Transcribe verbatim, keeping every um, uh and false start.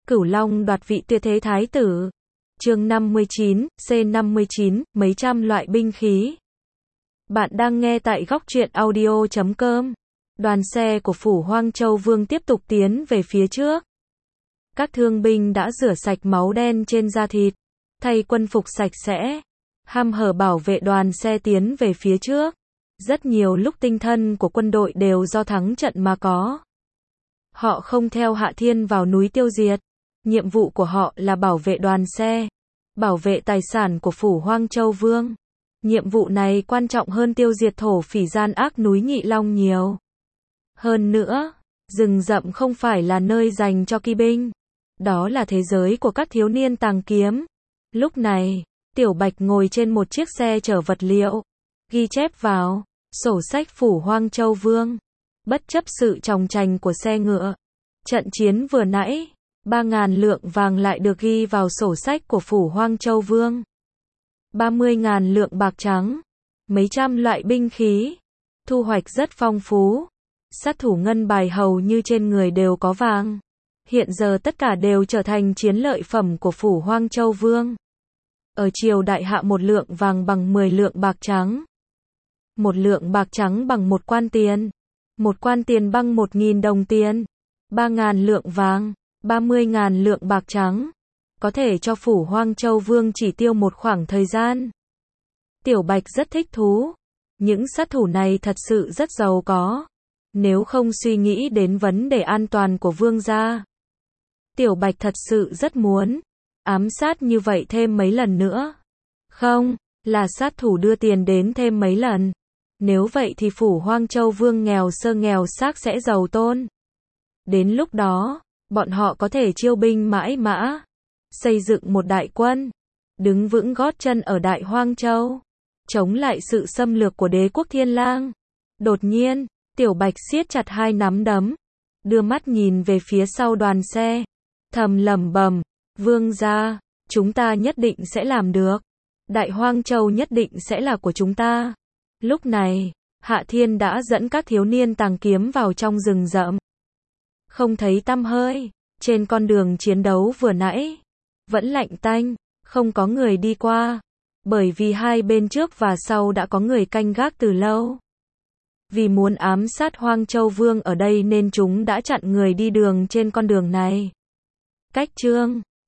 Cửu Long đoạt vị tuyệt thế thái tử. Chương năm mươi chín, C năm mươi chín, mấy trăm loại binh khí. Bạn đang nghe tại góc truyện audio chấm com. Đoàn xe của phủ Hoang Châu Vương tiếp tục tiến về phía trước. Các thương binh đã rửa sạch máu đen trên da thịt, thay quân phục sạch sẽ, hăm hở bảo vệ đoàn xe tiến về phía trước. Rất nhiều lúc tinh thần của quân đội đều do thắng trận mà có. Họ không theo Hạ Thiên vào núi tiêu diệt. Nhiệm vụ của họ là bảo vệ đoàn xe, bảo vệ tài sản của phủ Hoang Châu Vương. Nhiệm vụ này quan trọng hơn tiêu diệt thổ phỉ gian ác núi Nhị Long nhiều. Hơn nữa, rừng rậm không phải là nơi dành cho kỵ binh. Đó là thế giới của các thiếu niên tàng kiếm. Lúc này, Tiểu Bạch ngồi trên một chiếc xe chở vật liệu, ghi chép vào sổ sách phủ Hoang Châu Vương. Bất chấp sự chòng chành của xe ngựa, trận chiến vừa nãy, ba ngàn lượng vàng lại được ghi vào sổ sách của phủ Hoang Châu Vương. ba mươi ngàn lượng bạc trắng, mấy trăm loại binh khí, thu hoạch rất phong phú. Sát thủ ngân bài hầu như trên người đều có vàng. Hiện giờ tất cả đều trở thành chiến lợi phẩm của phủ Hoang Châu Vương. Ở triều đại Hạ một lượng vàng bằng mười lượng bạc trắng. Một lượng bạc trắng bằng một quan tiền. Một quan tiền bằng một nghìn đồng tiền. Ba ngàn lượng vàng, ba mươi ngàn lượng bạc trắng. Có thể cho phủ Hoang Châu Vương chỉ tiêu một khoảng thời gian. Tiểu Bạch rất thích thú. Những sát thủ này thật sự rất giàu có. Nếu không suy nghĩ đến vấn đề an toàn của vương gia, Tiểu Bạch thật sự rất muốn ám sát như vậy thêm mấy lần nữa. Không, là sát thủ đưa tiền đến thêm mấy lần. Nếu vậy thì phủ Hoang Châu Vương nghèo sơ nghèo xác sẽ giàu tôn. Đến lúc đó, bọn họ có thể chiêu binh mãi mã, xây dựng một đại quân, đứng vững gót chân ở Đại Hoang Châu, chống lại sự xâm lược của đế quốc Thiên Lang. Đột nhiên, Tiểu Bạch siết chặt hai nắm đấm, đưa mắt nhìn về phía sau đoàn xe, thầm lẩm bẩm, vương gia, chúng ta nhất định sẽ làm được. Đại Hoang Châu nhất định sẽ là của chúng ta. Lúc này, Hạ Thiên đã dẫn các thiếu niên tàng kiếm vào trong rừng rậm. Không thấy tăm hơi, trên con đường chiến đấu vừa nãy, vẫn lạnh tanh, không có người đi qua, bởi vì hai bên trước và sau đã có người canh gác từ lâu. Vì muốn ám sát Hoang Châu Vương ở đây nên chúng đã chặn người đi đường trên con đường này. Cách chương